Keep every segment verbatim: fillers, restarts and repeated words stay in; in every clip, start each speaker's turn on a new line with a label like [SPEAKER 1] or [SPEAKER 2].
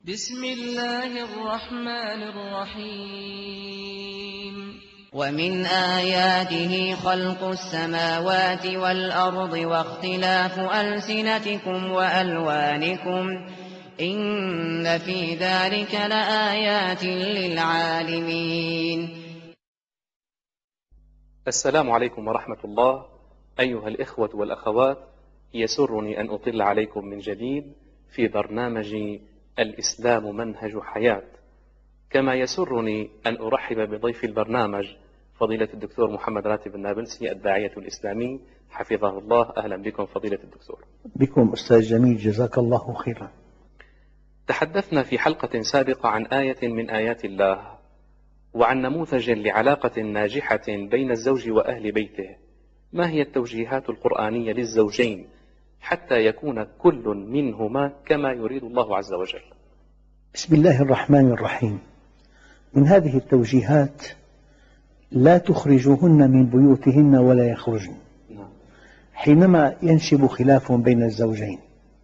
[SPEAKER 1] بسم الله الرحمن الرحيم
[SPEAKER 2] ومن آياته خلق السماوات والأرض واختلاف ألسنتكم وألوانكم إن في ذلك لآيات للعالمين.
[SPEAKER 3] السلام عليكم ورحمة الله. أيها الإخوة والأخوات، يسرني أن أطل عليكم من جديد في برنامج الإسلام منهج حياة، كما يسرني أن أرحب بضيف البرنامج فضيلة الدكتور محمد راتب النابلسي الداعية الإسلامي حفظه الله. أهلا بكم فضيلة الدكتور.
[SPEAKER 4] بكم أستاذ جميل، جزاك الله خيرا.
[SPEAKER 3] تحدثنا في حلقة سابقة عن آية من آيات الله وعن نموذج لعلاقة ناجحة بين الزوج وأهل بيته. ما هي التوجيهات القرآنية للزوجين حتى يكون كل منهما كما يريد الله عز وجل؟
[SPEAKER 4] بسم الله الرحمن الرحيم. من هذه التوجيهات: لا تخرجوهن من بيوتهن ولا يخرجن. حينما ينشب خلاف بين الزوجين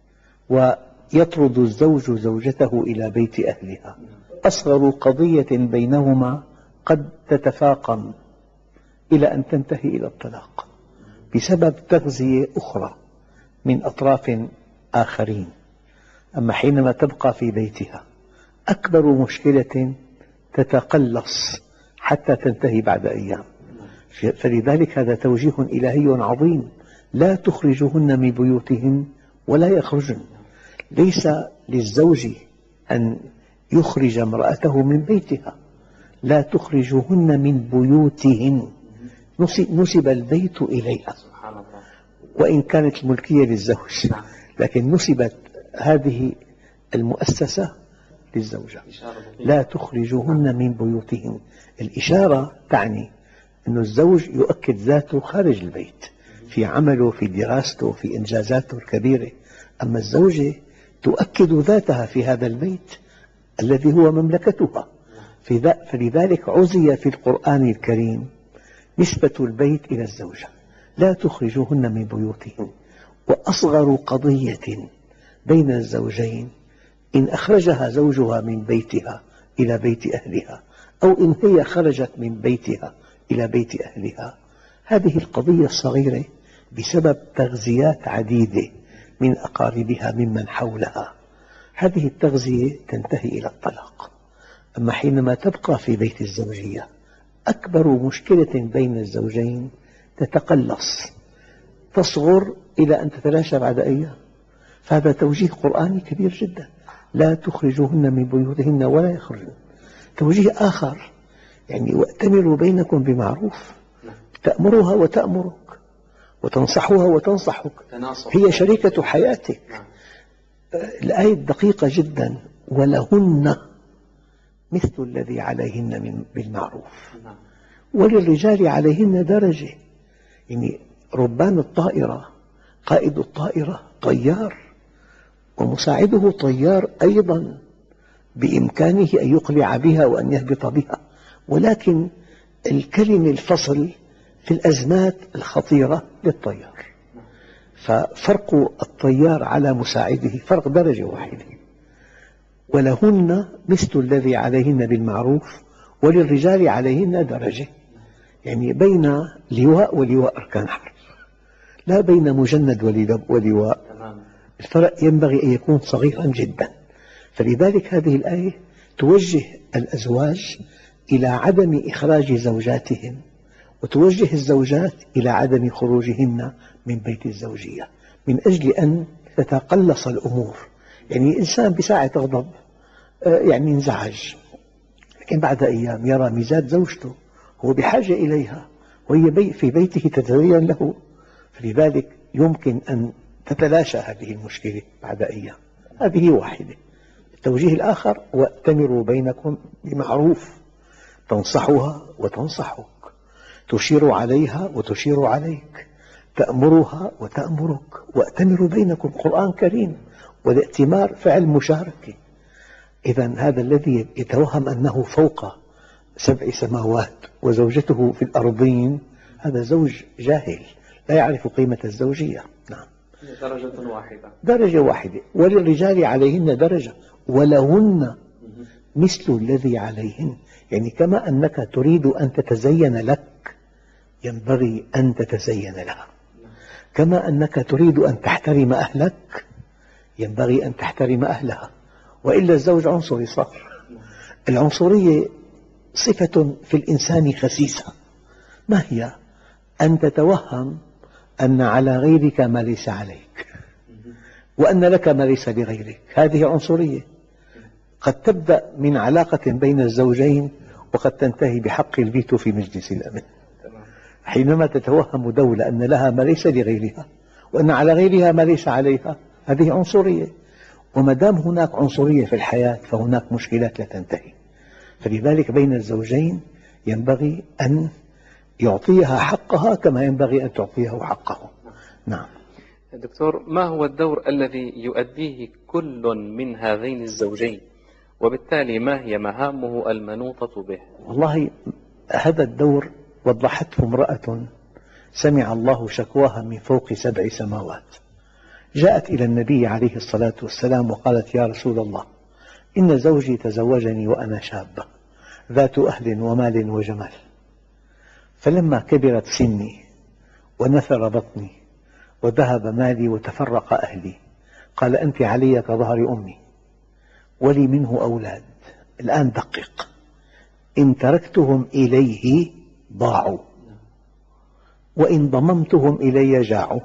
[SPEAKER 4] ويطرد الزوج زوجته إلى بيت أهلها، أصغر قضية بينهما قد تتفاقم إلى أن تنتهي إلى الطلاق بسبب تغذية أخرى من أطراف آخرين. أما حينما تبقى في بيتها، أكبر مشكلة تتقلص حتى تنتهي بعد أيام. فلذلك هذا توجيه إلهي عظيم: لا تخرجوهن من بيوتهن ولا يخرجن. ليس للزوج أن يخرج امرأته من بيتها، لا تخرجوهن من بيوتهن، نسب البيت إليها وإن كانت الملكية للزوج، لكن نسبت هذه المؤسسة للزوجة. لا تخرجوهن من بيوتهن. الإشارة تعني أن الزوج يؤكد ذاته خارج البيت في عمله، في دراسته، في إنجازاته الكبيرة. أما الزوجة تؤكد ذاتها في هذا البيت الذي هو مملكتها. فلذلك عزي في القرآن الكريم نسبة البيت إلى الزوجة: لا تخرجوهن من بيوتهن. وأصغر قضية بين الزوجين إن أخرجها زوجها من بيتها إلى بيت أهلها، أو إن هي خرجت من بيتها إلى بيت أهلها، هذه القضية الصغيرة بسبب تغذيات عديدة من أقاربها ممن حولها، هذه التغذية تنتهي إلى الطلاق. أما حينما تبقى في بيت الزوجية، أكبر مشكلة بين الزوجين تتقلص، تصغر إلى أن تتلاشى بعد أيام. فهذا توجيه قرآني كبير جدا: لا تخرجوهن من بيوتهن ولا يخرجن. توجيه آخر يعني: وأتمروا بينكم بمعروف. تأمرها وتأمرك، وتنصحها وتنصحك، هي شريكة حياتك. الآية دقيقة جدا: ولهن مثل الذي عليهن من بالمعروف وللرجال عليهن درجة. يعني ربان الطائرة، قائد الطائرة طيار، ومساعده طيار أيضا، بإمكانه أن يقلع بها وأن يهبط بها، ولكن الكلمة الفصل في الأزمات الخطيرة للطيار. ففرق الطيار على مساعده فرق درجة واحدة. ولهن مثل الذي عليهن بالمعروف وللرجال عليهن درجة، يعني بين لواء ولواء أركان حرب، لا بين مجند ولواء. الفرق ينبغي أن يكون صغيرا جدا. فلذلك هذه الآية توجه الأزواج إلى عدم إخراج زوجاتهم، وتوجه الزوجات إلى عدم خروجهن من بيت الزوجية، من أجل أن تتقلص الأمور. يعني إنسان بساعة غضب يعني انزعج، لكن بعد أيام يرى ميزات زوجته، هو بحاجة إليها وهي في بيته تتزين له، فلذلك يمكن أن تتلاشى هذه المشكلة بعد أيام. هذه واحدة. التوجيه الآخر: وأتمروا بينكم بمعروف. تنصحها وتنصحك، تشير عليها وتشير عليك، تأمرها وتأمرك. وأتمروا بينكم قرآن كريم، والائتمار فعل مشاركة. إذن هذا الذي يتوهم أنه فوق سبع سماوات وزوجته في الأرضين، هذا زوج جاهل لا يعرف قيمة الزوجية. نعم،
[SPEAKER 3] درجة واحدة.
[SPEAKER 4] درجة واحدة. وللرجال عليهن درجة، ولهن مثل الذي عليهن، يعني كما أنك تريد أن تتزين لك ينبغي أن تتزين لها، كما أنك تريد أن تحترم أهلك ينبغي أن تحترم أهلها، وإلا الزوج عنصري صار. العنصرية صفة في الإنسان خسيسة، ما هي؟ أن تتوهم أن على غيرك ما ليس عليك، وأن لك ما ليس لغيرك، هذه عنصرية قد تبدأ من علاقة بين الزوجين وقد تنتهي بحق الفيتو في مجلس الأمن. حينما تتوهم دولة أن لها ما ليس لغيرها وأن على غيرها ما ليس عليها، هذه عنصرية، وما دام هناك عنصرية في الحياة فهناك مشكلات لا تنتهي. فلذلك بين الزوجين ينبغي أن يعطيها حقها كما ينبغي أن تعطيه حقه. نعم
[SPEAKER 3] دكتور، ما هو الدور الذي يؤديه كل من هذين الزوجين، وبالتالي ما هي مهامه المنوطة به؟
[SPEAKER 4] والله هذا الدور وضحته امرأة سمع الله شكواها من فوق سبع سماوات، جاءت إلى النبي عليه الصلاة والسلام وقالت: يا رسول الله، إن زوجي تزوجني وأنا شابة ذات أهل ومال وجمال، فلما كبرت سني ونثر بطني وذهب مالي وتفرق أهلي قال: أنت علي كظهر أمي ولي منه أولاد، الآن دقق، إن تركتهم إليه ضاعوا وإن ضممتهم إلي جاعوا،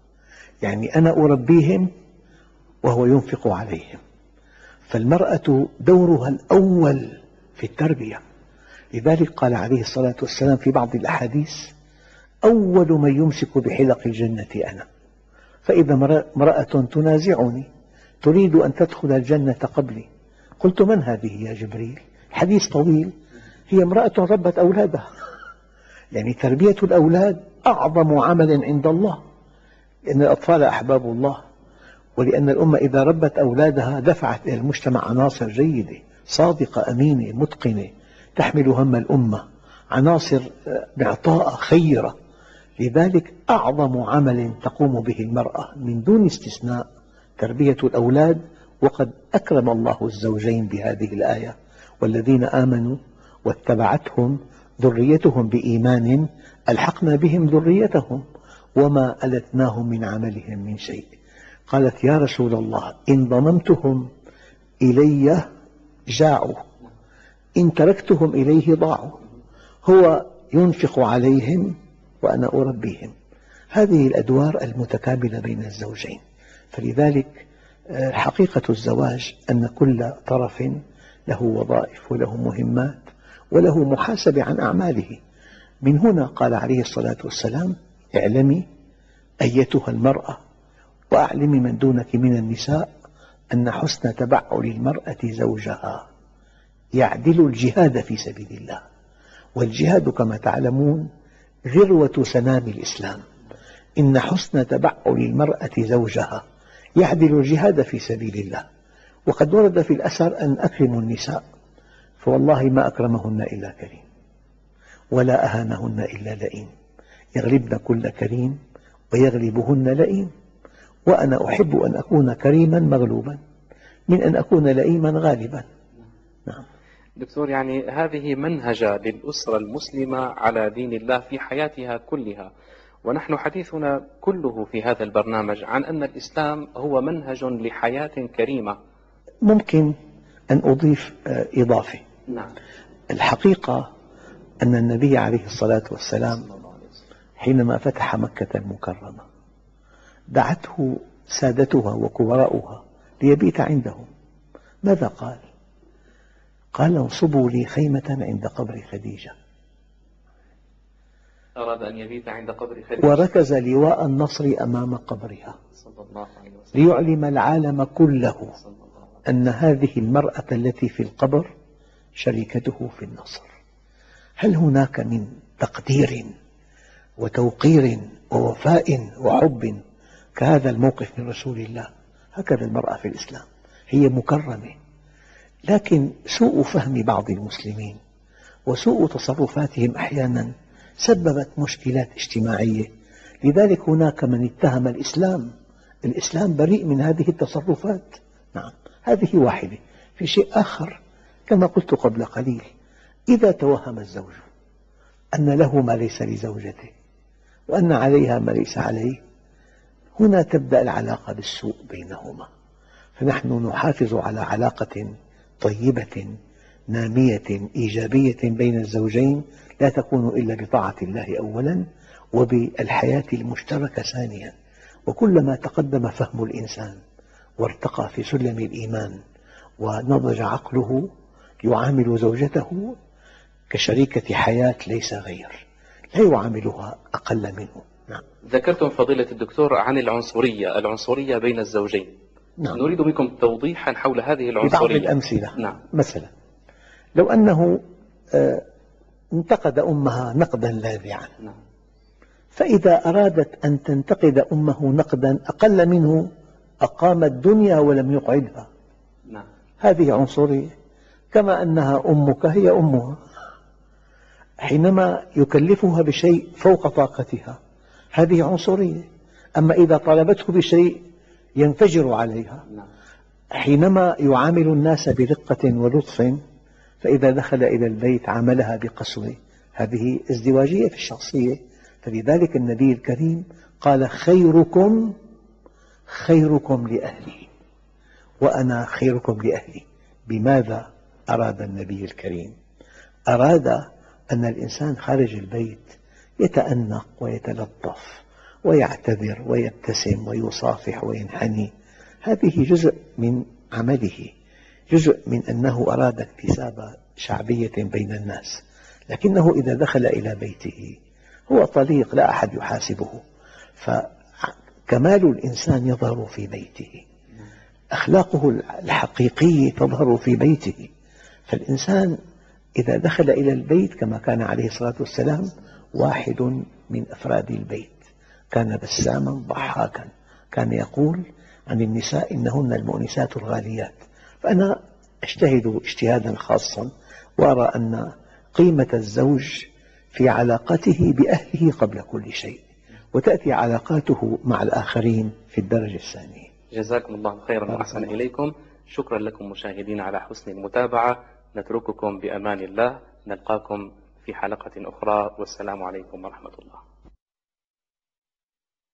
[SPEAKER 4] يعني أنا أربيهم وهو ينفق عليهم. فالمرأة دورها الأول في التربية، لذلك قال عليه الصلاة والسلام في بعض الأحاديث: أول من يمسك بحلق الجنة أنا، فإذا امرأة تنازعني تريد أن تدخل الجنة قبلي قلت: من هذه يا جبريل؟ حديث طويل، هي امرأة ربت أولادها، يعني تربية الأولاد أعظم عمل عند الله، لأن الأطفال أحباب الله، ولأن الأمة إذا ربت أولادها دفعت إلى المجتمع عناصر جيدة صادقة أمينة متقنة تحمل هم الأمة، عناصر معطاءة خيرة. لذلك أعظم عمل تقوم به المرأة من دون استثناء تربية الأولاد، وقد أكرم الله الزوجين بهذه الآية: والذين آمنوا واتبعتهم ذريتهم بإيمان ألحقنا بهم ذريتهم وما ألتناهم من عملهم من شيء. قالت: يا رسول الله، إن ضممتهم إلي جاعوا، إن تركتهم إليه ضاعوا، هو ينفق عليهم وأنا أربيهم. هذه الأدوار المتكاملة بين الزوجين. فلذلك حقيقة الزواج أن كل طرف له وظائف وله مهمات وله محاسبة عن أعماله. من هنا قال عليه الصلاة والسلام: اعلمي أيتها المرأة وأعلمي من دونك من النساء أن حسن تبعل المرأة زوجها يعدل الجهاد في سبيل الله. والجهاد كما تعلمون ذروة سنام الإسلام، إن حسن تبعل المرأة زوجها يعدل الجهاد في سبيل الله. وقد ورد في الأثر أن أكرموا النساء، فوالله ما أكرمهن إلا كريم ولا أهانهن إلا لئيم، يغلبن كل كريم ويغلبهن لئيم، وأنا أحب أن أكون كريما مغلوبا من أن أكون لئيما غالبا. نعم
[SPEAKER 3] دكتور، يعني هذه منهجة للأسرة المسلمة على دين الله في حياتها كلها، ونحن حديثنا كله في هذا البرنامج عن أن الإسلام هو منهج لحياة كريمة.
[SPEAKER 4] ممكن أن أضيف إضافة.
[SPEAKER 3] نعم.
[SPEAKER 4] الحقيقة أن النبي عليه الصلاة والسلام حينما فتح مكة المكرمة دعته سادتها وكبراؤها ليبيت عندهم. ماذا قال؟ قال: انصبوا لي خيمة عند قبر خديجة.
[SPEAKER 3] أراد أن يبيت عند قبر خديجة،
[SPEAKER 4] وركز لواء النصر أمام قبرها
[SPEAKER 3] صلى الله عليه وسلم
[SPEAKER 4] ليعلم العالم كله أن هذه المرأة التي في القبر شريكته في النصر. هل هناك من تقدير وتوقير ووفاء وحب كهذا الموقف من رسول الله؟ هكذا المرأة في الإسلام، هي مكرمة. لكن سوء فهم بعض المسلمين وسوء تصرفاتهم أحيانا سببت مشكلات اجتماعية. لذلك هناك من اتهم الإسلام، الإسلام بريء من هذه التصرفات. نعم، هذه واحدة. في شيء آخر كما قلت قبل قليل، إذا توهم الزوج أن له ما ليس لزوجته وأن عليها ما ليس عليه، هنا تبدأ العلاقة بالسوء بينهما. فنحن نحافظ على علاقة طيبة نامية إيجابية بين الزوجين لا تكون إلا بطاعة الله أولا وبالحياة المشتركة ثانيا. وكلما تقدم فهم الإنسان وارتقى في سلم الإيمان ونضج عقله يعامل زوجته كشريكة حياة ليس غير، لا يعاملها أقل منه. نعم.
[SPEAKER 3] ذكرتم فضيلة الدكتور عن العنصرية العنصرية بين الزوجين.
[SPEAKER 4] نعم.
[SPEAKER 3] نريد منكم توضيحا حول هذه العنصرية
[SPEAKER 4] ببعض الأمثلة.
[SPEAKER 3] نعم.
[SPEAKER 4] مثلا لو أنه انتقد أمها نقدا لاذعا،
[SPEAKER 3] نعم.
[SPEAKER 4] فإذا أرادت أن تنتقد أمه نقدا أقل منه أقام الدنيا ولم يقعدها.
[SPEAKER 3] نعم.
[SPEAKER 4] هذه عنصرية. كما أنها أمك هي أمها، حينما يكلفها بشيء فوق طاقتها هذه عنصرية. أما إذا طالبته بشيء ينفجر عليها.
[SPEAKER 3] نعم.
[SPEAKER 4] حينما يعامل الناس برقة ولطف فإذا دخل إلى البيت عاملها بقسوة، هذه ازدواجية في الشخصية. فلذلك النبي الكريم قال خيركم خيركم لأهله وأنا خيركم لأهلي. بماذا أراد النبي الكريم؟ أراد أن الإنسان خارج البيت يتأنق ويتلطف ويعتذر ويبتسم ويصافح وينحني. هذه جزء من عمله، جزء من أنه أراد اكتساب شعبية بين الناس. لكنه إذا دخل إلى بيته هو طليق لا أحد يحاسبه، فكمال الإنسان يظهر في بيته، أخلاقه الحقيقية تظهر في بيته. فالإنسان إذا دخل إلى البيت كما كان عليه الصلاة والسلام واحد من أفراد البيت، كان بساما ضحاكا، كان يقول عن النساء إنهن المؤنسات الغاليات. فأنا أجتهد اجتهادا خاصا وأرى أن قيمة الزوج في علاقته بأهله قبل كل شيء، وتأتي علاقاته مع الآخرين في الدرجة الثانية.
[SPEAKER 3] جزاكم الله خيرا وأحسن إليكم. شكرا لكم مشاهدين على حسن المتابعة. نترككم بأمان الله، نلقاكم في حلقة أخرى، والسلام عليكم ورحمة الله.